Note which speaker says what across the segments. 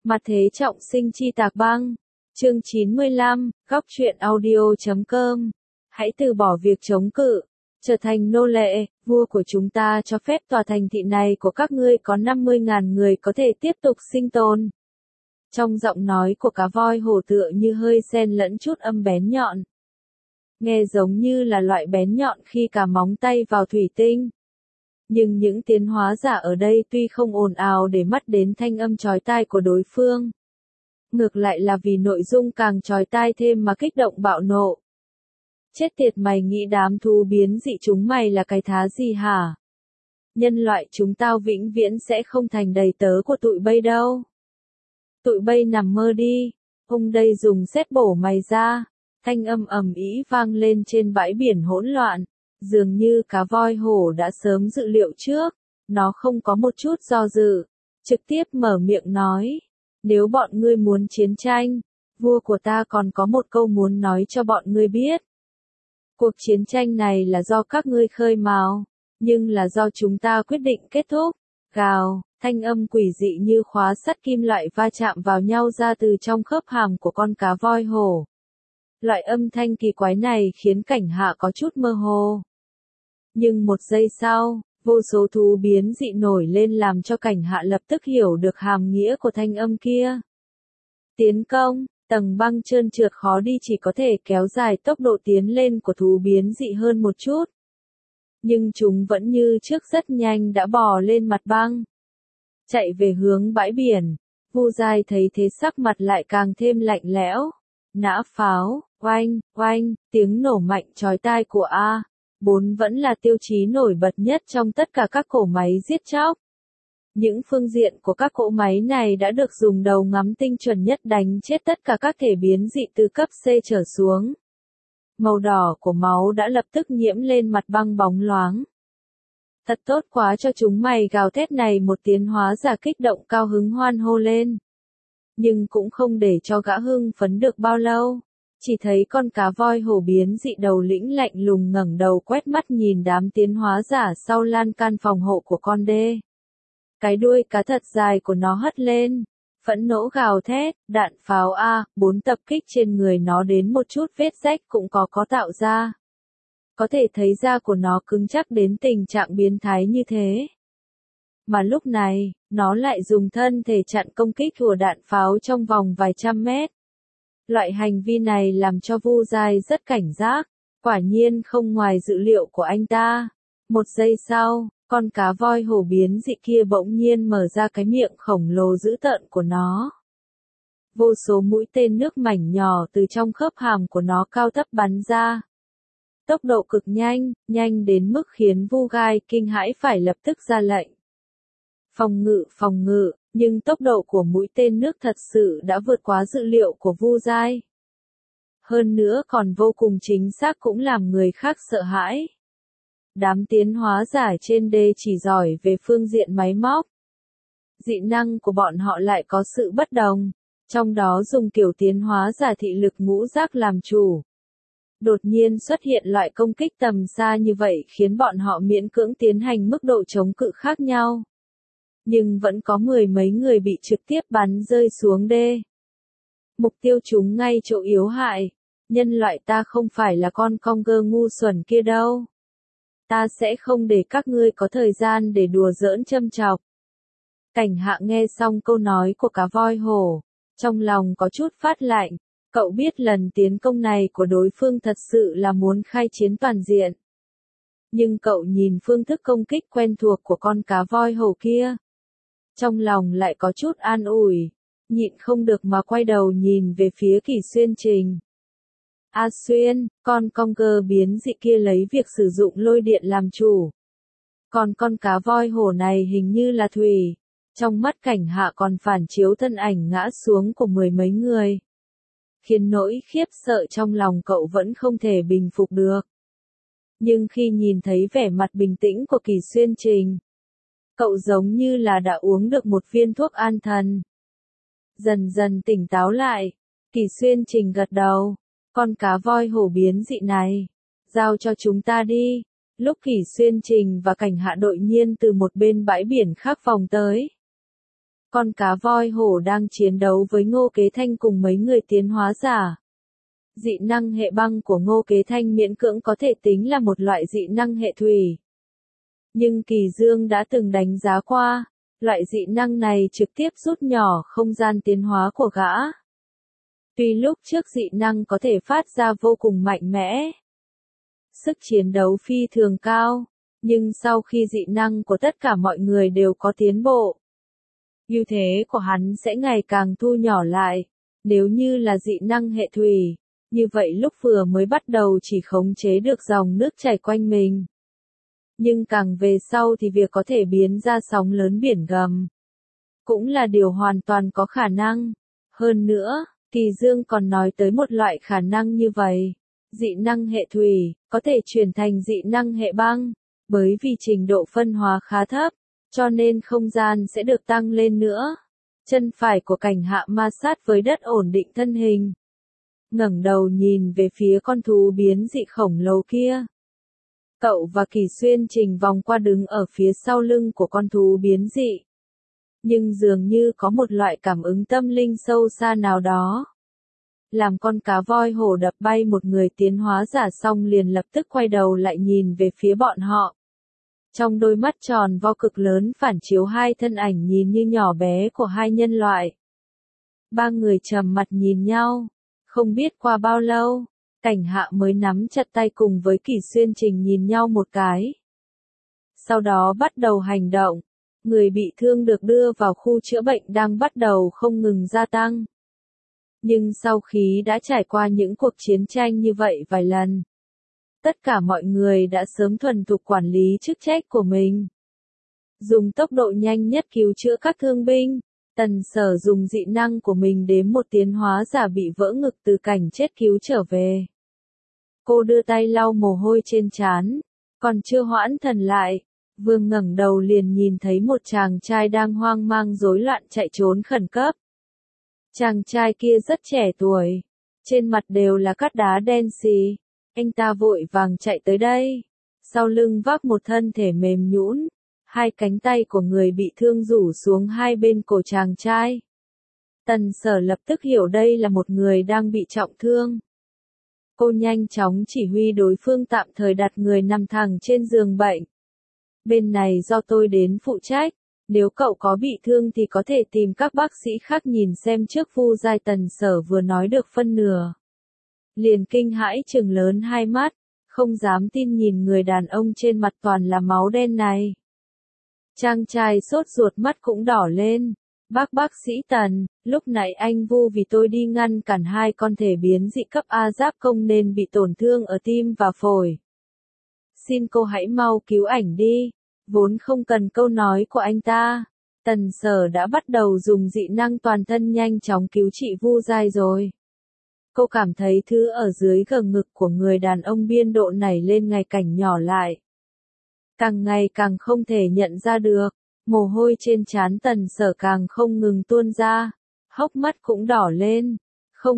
Speaker 1: Mặt thế trọng sinh chi tạc băng. Chương 95, góc truyện audio.com. Hãy từ bỏ việc chống cự, trở thành nô lệ, vua của chúng ta cho phép tòa thành thị này của các ngươi có 50.000 người có thể tiếp tục sinh tồn. Trong giọng nói của cá voi hổ tựa như hơi xen lẫn chút âm bén nhọn. Nghe giống như là loại bén nhọn khi cả móng tay vào thủy tinh. Nhưng những tiến hóa giả ở đây tuy không ồn ào để mắt đến thanh âm chói tai của đối phương. Ngược lại là vì nội dung càng chói tai thêm mà kích động bạo nộ. Chết tiệt, mày nghĩ đám thú biến dị chúng mày là cái thá gì hả? Nhân loại chúng tao vĩnh viễn sẽ không thành đầy tớ của tụi bay đâu. Tụi bay nằm mơ đi, ông đây dùng sét bổ mày ra. Thanh âm ầm ĩ vang lên trên bãi biển hỗn loạn. Dường như cá voi hổ đã sớm dự liệu trước, nó không có một chút do dự, trực tiếp mở miệng nói, nếu bọn ngươi muốn chiến tranh, vua của ta còn có một câu muốn nói cho bọn ngươi biết. Cuộc chiến tranh này là do các ngươi khơi mào, nhưng là do chúng ta quyết định kết thúc. Gào, thanh âm quỷ dị như khóa sắt kim loại va chạm vào nhau ra từ trong khớp hàm của con cá voi hổ. Loại âm thanh kỳ quái này khiến cảnh hạ có chút mơ hồ. Nhưng một giây sau, vô số thú biến dị nổi lên làm cho cảnh hạ lập tức hiểu được hàm nghĩa của thanh âm kia. Tiến công, tầng băng trơn trượt khó đi chỉ có thể kéo dài tốc độ tiến lên của thú biến dị hơn một chút. Nhưng chúng vẫn như trước rất nhanh đã bò lên mặt băng. Chạy về hướng bãi biển, Vu Giai thấy thế sắc mặt lại càng thêm lạnh lẽo. Nã pháo, oanh, oanh, tiếng nổ mạnh chói tai của A4 vẫn là tiêu chí nổi bật nhất trong tất cả các cỗ máy giết chóc. Những phương diện của các cỗ máy này đã được dùng đầu ngắm tinh chuẩn nhất đánh chết tất cả các thể biến dị từ cấp C trở xuống. Màu đỏ của máu đã lập tức nhiễm lên mặt băng bóng loáng. Thật tốt quá cho chúng mày, gào thét này một tiến hóa giả kích động cao hứng hoan hô lên. Nhưng cũng không để cho gã hưng phấn được bao lâu. Chỉ thấy con cá voi hổ biến dị đầu lĩnh lạnh lùng ngẩng đầu quét mắt nhìn đám tiến hóa giả sau lan can phòng hộ của con đê. Cái đuôi cá thật dài của nó hất lên, phẫn nộ gào thét, đạn pháo A4 tập kích trên người nó đến một chút vết rách cũng có tạo ra. Có thể thấy da của nó cứng chắc đến tình trạng biến thái như thế. Mà lúc này, nó lại dùng thân thể chặn công kích của đạn pháo trong vòng vài trăm mét. Loại hành vi này làm cho Vu Giai rất cảnh giác, quả nhiên không ngoài dự liệu của anh ta. Một giây sau, con cá voi hổ biến dị kia bỗng nhiên mở ra cái miệng khổng lồ dữ tợn của nó. Vô số mũi tên nước mảnh nhỏ từ trong khớp hàm của nó cao thấp bắn ra. Tốc độ cực nhanh, nhanh đến mức khiến Vu Giai kinh hãi phải lập tức ra lệnh. Phòng ngự, nhưng tốc độ của mũi tên nước thật sự đã vượt quá dự liệu của Vu Giai. Hơn nữa còn vô cùng chính xác cũng làm người khác sợ hãi. Đám tiến hóa giả trên đê chỉ giỏi về phương diện máy móc. Dị năng của bọn họ lại có sự bất đồng, trong đó dùng kiểu tiến hóa giả thị lực ngũ giác làm chủ. Đột nhiên xuất hiện loại công kích tầm xa như vậy khiến bọn họ miễn cưỡng tiến hành mức độ chống cự khác nhau. Nhưng vẫn có mười mấy người bị trực tiếp bắn rơi xuống đê. Mục tiêu chúng ngay chỗ yếu hại. Nhân loại ta không phải là con Conger ngu xuẩn kia đâu. Ta sẽ không để các ngươi có thời gian để đùa giỡn châm chọc. Cảnh hạ nghe xong câu nói của cá voi hổ, trong lòng có chút phát lạnh. Cậu biết lần tiến công này của đối phương thật sự là muốn khai chiến toàn diện. Nhưng cậu nhìn phương thức công kích quen thuộc của con cá voi hổ kia. Trong lòng lại có chút an ủi, nhịn không được mà quay đầu nhìn về phía Kỷ Xuyên Trình. A Xuyên, con Conger biến dị kia lấy việc sử dụng lôi điện làm chủ. Còn con cá voi hổ này hình như là thủy. Trong mắt cảnh hạ còn phản chiếu thân ảnh ngã xuống của mười mấy người. Khiến nỗi khiếp sợ trong lòng cậu vẫn không thể bình phục được. Nhưng khi nhìn thấy vẻ mặt bình tĩnh của Kỷ Xuyên Trình, cậu giống như là đã uống được một viên thuốc an thần. Dần dần tỉnh táo lại, Kỷ Xuyên Trình gật đầu, con cá voi hổ biến dị này, giao cho chúng ta đi. Lúc Kỷ Xuyên Trình và cảnh hạ đội nhiên từ một bên bãi biển khác vòng tới. con cá voi hổ đang chiến đấu với Ngô Kế Thanh cùng mấy người tiến hóa giả. Dị năng hệ băng của Ngô Kế Thanh miễn cưỡng có thể tính là một loại dị năng hệ thủy. Nhưng Kỳ Dương đã từng đánh giá qua, loại dị năng này trực tiếp rút nhỏ không gian tiến hóa của gã. Tuy lúc trước dị năng có thể phát ra vô cùng mạnh mẽ, sức chiến đấu phi thường cao, nhưng sau khi dị năng của tất cả mọi người đều có tiến bộ, ưu thế của hắn sẽ ngày càng thu nhỏ lại. Nếu như là dị năng hệ thủy, như vậy lúc vừa mới bắt đầu chỉ khống chế được dòng nước chảy quanh mình. Nhưng càng về sau thì việc có thể biến ra sóng lớn biển gầm cũng là điều hoàn toàn có khả năng. Hơn nữa, Kỳ Dương còn nói tới một loại khả năng như vậy. Dị năng hệ thủy có thể chuyển thành dị năng hệ băng, bởi vì trình độ phân hóa khá thấp, cho nên không gian sẽ được tăng lên nữa. Chân phải của Cảnh Hạ ma sát với đất ổn định thân hình, ngẩng đầu nhìn về phía con thú biến dị khổng lồ kia. Cậu và Kỳ Xuyên Trình vòng qua đứng ở phía sau lưng của con thú biến dị. Nhưng dường như có một loại cảm ứng tâm linh sâu xa nào đó, làm con cá voi hổ đập bay một người tiến hóa giả xong liền lập tức quay đầu lại nhìn về phía bọn họ. Trong đôi mắt tròn vo cực lớn phản chiếu hai thân ảnh nhìn như nhỏ bé của hai nhân loại. Ba người trầm mặt nhìn nhau, không biết qua bao lâu, Cảnh Hạ mới nắm chặt tay cùng với Kỳ Xuyên Trình nhìn nhau một cái. Sau đó bắt đầu hành động, người bị thương được đưa vào khu chữa bệnh đang bắt đầu không ngừng gia tăng. Nhưng sau khi đã trải qua những cuộc chiến tranh như vậy vài lần, tất cả mọi người đã sớm thuần thục quản lý chức trách của mình. Dùng tốc độ nhanh nhất cứu chữa các thương binh, Tần Sở dùng dị năng của mình đếm một tiến hóa giả bị vỡ ngực từ cảnh chết cứu trở về. Cô đưa tay lau mồ hôi trên trán, còn chưa hoãn thần lại, vừa ngẩng đầu liền nhìn thấy một chàng trai đang hoang mang rối loạn chạy trốn khẩn cấp. Chàng trai kia rất trẻ tuổi, trên mặt đều là cát đá đen xì. Anh ta vội vàng chạy tới đây, sau lưng vác một thân thể mềm nhũn, hai cánh tay của người bị thương rủ xuống hai bên cổ chàng trai. Tần Sở lập tức hiểu đây là một người đang bị trọng thương. Cô nhanh chóng chỉ huy đối phương tạm thời đặt người nằm thẳng trên giường bệnh. Bên này do tôi đến phụ trách, nếu cậu có bị thương thì có thể tìm các bác sĩ khác nhìn xem trước. Vu Giai Tần Sở vừa nói được phân nửa, liền kinh hãi trừng lớn hai mắt, không dám tin nhìn người đàn ông trên mặt toàn là máu đen này. Chàng trai sốt ruột mắt cũng đỏ lên. Bác sĩ Tần, lúc nãy anh Vu vì tôi đi ngăn cản hai con thể biến dị cấp A giáp công nên bị tổn thương ở tim và phổi. Xin cô hãy mau cứu ảnh đi. Vốn không cần câu nói của anh ta, Tần Sở đã bắt đầu dùng dị năng toàn thân nhanh chóng cứu trị Vu Giai rồi. Cô cảm thấy thứ ở dưới gờ ngực của người đàn ông biên độ nảy lên ngày càng nhỏ lại. Càng ngày càng không thể nhận ra được, mồ hôi trên trán Tần Sở càng không ngừng tuôn ra, hốc mắt cũng đỏ lên. Không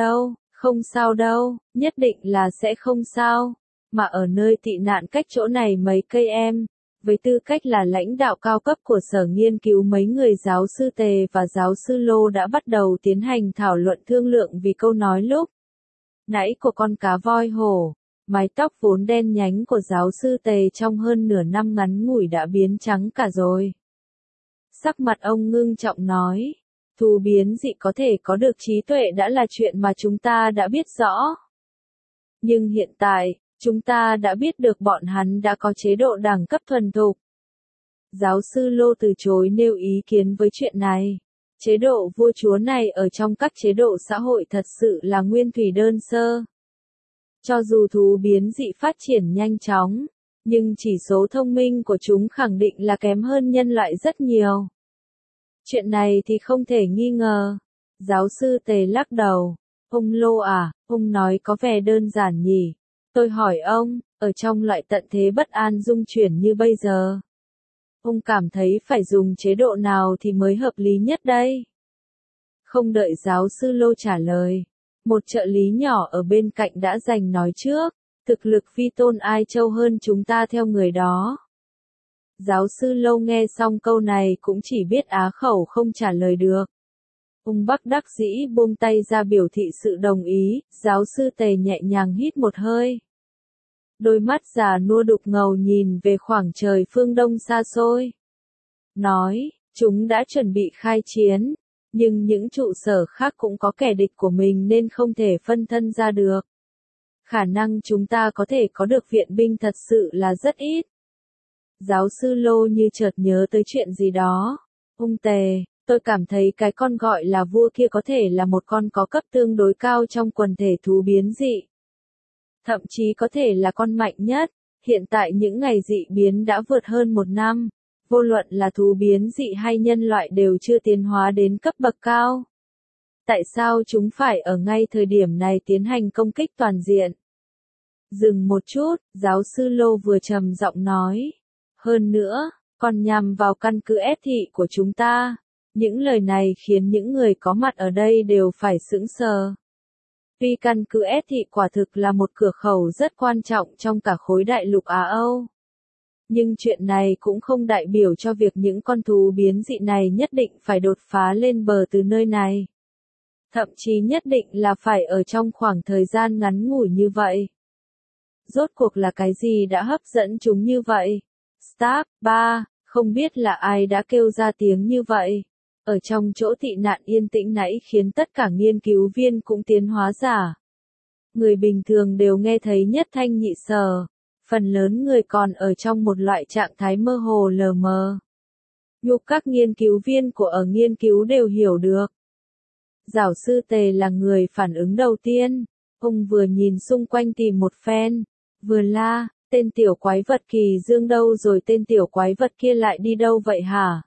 Speaker 1: sao đâu, nhất định là sẽ không sao. Mà ở nơi tị nạn cách chỗ này mấy cây em, với tư cách là lãnh đạo cao cấp của sở nghiên cứu, mấy người giáo sư Tề và giáo sư Lô đã bắt đầu tiến hành thảo luận thương lượng vì câu nói lúc nãy của con cá voi hổ. Mái tóc vốn đen nhánh của giáo sư Tề trong hơn nửa năm ngắn ngủi đã biến trắng cả rồi. Sắc mặt ông ngưng trọng nói, thú biến dị có thể có được trí tuệ đã là chuyện mà chúng ta đã biết rõ. Nhưng hiện tại, chúng ta đã biết được bọn hắn đã có chế độ đẳng cấp thuần thục. Giáo sư Lô từ chối nêu ý kiến với chuyện này. Chế độ vua chúa này ở trong các chế độ xã hội thật sự là nguyên thủy đơn sơ. Cho dù thú biến dị phát triển nhanh chóng, nhưng chỉ số thông minh của chúng khẳng định là kém hơn nhân loại rất nhiều. Chuyện này thì không thể nghi ngờ. Giáo sư Tề lắc đầu. Ông Lô à, ông nói có vẻ đơn giản nhỉ. Tôi hỏi ông, ở trong loại tận thế bất an dung chuyển như bây giờ, ông cảm thấy phải dùng chế độ nào thì mới hợp lý nhất đây? Không đợi giáo sư Lô trả lời, một trợ lý nhỏ ở bên cạnh đã giành nói trước, thực lực vi tôn ai trâu hơn chúng ta theo người đó. Giáo sư Lâu nghe xong câu này cũng chỉ biết á khẩu không trả lời được. Ung Bắc đắc dĩ buông tay ra biểu thị sự đồng ý, giáo sư Tề nhẹ nhàng hít một hơi. Đôi mắt già nua đục ngầu nhìn về khoảng trời phương đông xa xôi. Nói, chúng đã chuẩn bị khai chiến, nhưng những trụ sở khác cũng có kẻ địch của mình nên không thể phân thân ra được. Khả năng chúng ta có thể có được viện binh thật sự là rất ít. Giáo sư Lô như chợt nhớ tới chuyện gì đó. Ung Tề, tôi cảm thấy cái con gọi là vua kia có thể là một con có cấp tương đối cao trong quần thể thú biến dị. Thậm chí có thể là con mạnh nhất. Hiện tại những ngày dị biến đã vượt hơn 1 năm. Vô luận là thú biến dị hay nhân loại đều chưa tiến hóa đến cấp bậc cao. Tại sao chúng phải ở ngay thời điểm này tiến hành công kích toàn diện? Dừng một chút, giáo sư Lô vừa trầm giọng nói. Hơn nữa, còn nhằm vào căn cứ ép thị của chúng ta. Những lời này khiến những người có mặt ở đây đều phải sững sờ. Vì căn cứ ép thị quả thực là một cửa khẩu rất quan trọng trong cả khối đại lục Á Âu. Nhưng chuyện này cũng không đại biểu cho việc những con thú biến dị này nhất định phải đột phá lên bờ từ nơi này. Thậm chí nhất định là phải ở trong khoảng thời gian ngắn ngủi như vậy. Rốt cuộc là cái gì đã hấp dẫn chúng như vậy? Stark, không biết là ai đã kêu ra tiếng như vậy. Ở trong chỗ tị nạn yên tĩnh nãy khiến tất cả nghiên cứu viên cũng tiến hóa giả. Người bình thường đều nghe thấy nhất thanh nhị sở. Phần lớn người còn ở trong một loại trạng thái mơ hồ lờ mờ. Nhục các nghiên cứu viên của ở nghiên cứu đều hiểu được. Giáo sư Tề là người phản ứng đầu tiên. Ông vừa nhìn xung quanh tìm một phen, vừa la, tên tiểu quái vật Kỳ Dương đâu rồi, tên tiểu quái vật kia lại đi đâu vậy hả?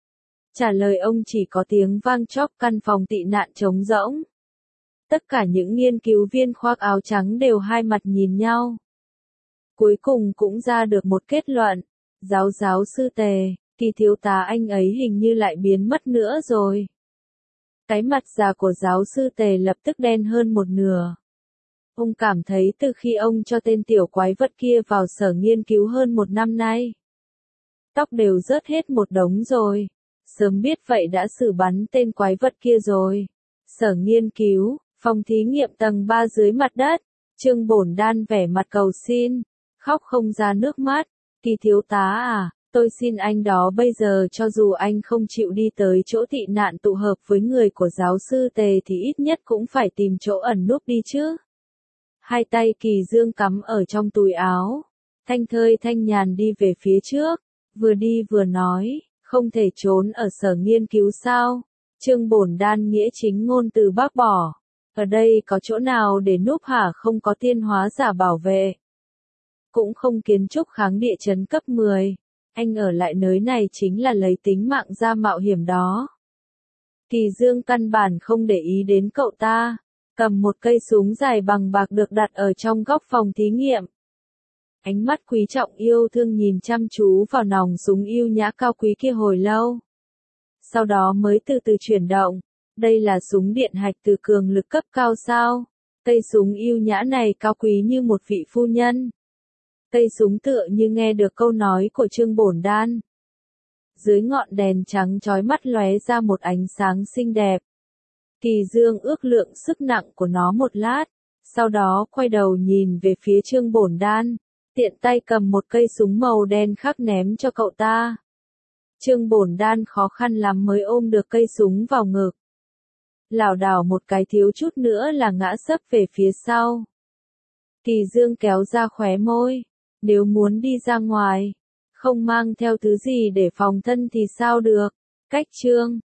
Speaker 1: Trả lời ông chỉ có tiếng vang chóc, căn phòng tị nạn trống rỗng. Tất cả những nghiên cứu viên khoác áo trắng đều hai mặt nhìn nhau. Cuối cùng cũng ra được một kết luận. Giáo sư Tề, Kỳ thiếu tá anh ấy hình như lại biến mất nữa rồi. Cái mặt già của giáo sư Tề lập tức đen hơn một nửa. Ông cảm thấy từ khi ông cho tên tiểu quái vật kia vào sở nghiên cứu hơn 1 năm nay, tóc đều rớt hết một đống rồi. Sớm biết vậy đã xử bắn tên quái vật kia rồi. Sở nghiên cứu, phòng thí nghiệm tầng 3 dưới mặt đất. Trương Bổn Đan vẻ mặt cầu xin, khóc không ra nước mắt. Kỳ thiếu tá à, tôi xin anh đó bây giờ cho dù anh không chịu đi tới chỗ tị nạn tụ hợp với người của giáo sư Tề thì ít nhất cũng phải tìm chỗ ẩn núp đi chứ. Hai tay Kỳ Dương cắm ở trong túi áo, thanh thơi thanh nhàn đi về phía trước, vừa đi vừa nói, không thể trốn ở sở nghiên cứu sao? Trương Bổn Đan nghĩa chính ngôn từ bác bỏ. Ở đây có chỗ nào để núp hả? Không có tiên hóa giả bảo vệ. Cũng không kiến trúc kháng địa chấn cấp 10. Anh ở lại nơi này chính là lấy tính mạng ra mạo hiểm đó. Kỳ Dương căn bản không để ý đến cậu ta. Cầm một cây súng dài bằng bạc được đặt ở trong góc phòng thí nghiệm. Ánh mắt quý trọng yêu thương nhìn chăm chú vào nòng súng yêu nhã cao quý kia hồi lâu. Sau đó mới từ từ chuyển động. Đây là súng điện hạch từ cường lực cấp cao sao? Cây súng yêu nhã này cao quý như một vị phu nhân. Cây súng tựa như nghe được câu nói của Trương Bổn Đan. Dưới ngọn đèn trắng chói mắt lóe ra một ánh sáng xinh đẹp. Kỳ Dương ước lượng sức nặng của nó một lát, sau đó quay đầu nhìn về phía Trương Bổn Đan, tiện tay cầm một cây súng màu đen khác ném cho cậu ta. Trương Bổn Đan khó khăn lắm mới ôm được cây súng vào ngực. Lảo đảo một cái thiếu chút nữa là ngã sấp về phía sau. Kỳ Dương kéo ra khóe môi, nếu muốn đi ra ngoài, không mang theo thứ gì để phòng thân thì sao được. Cách chương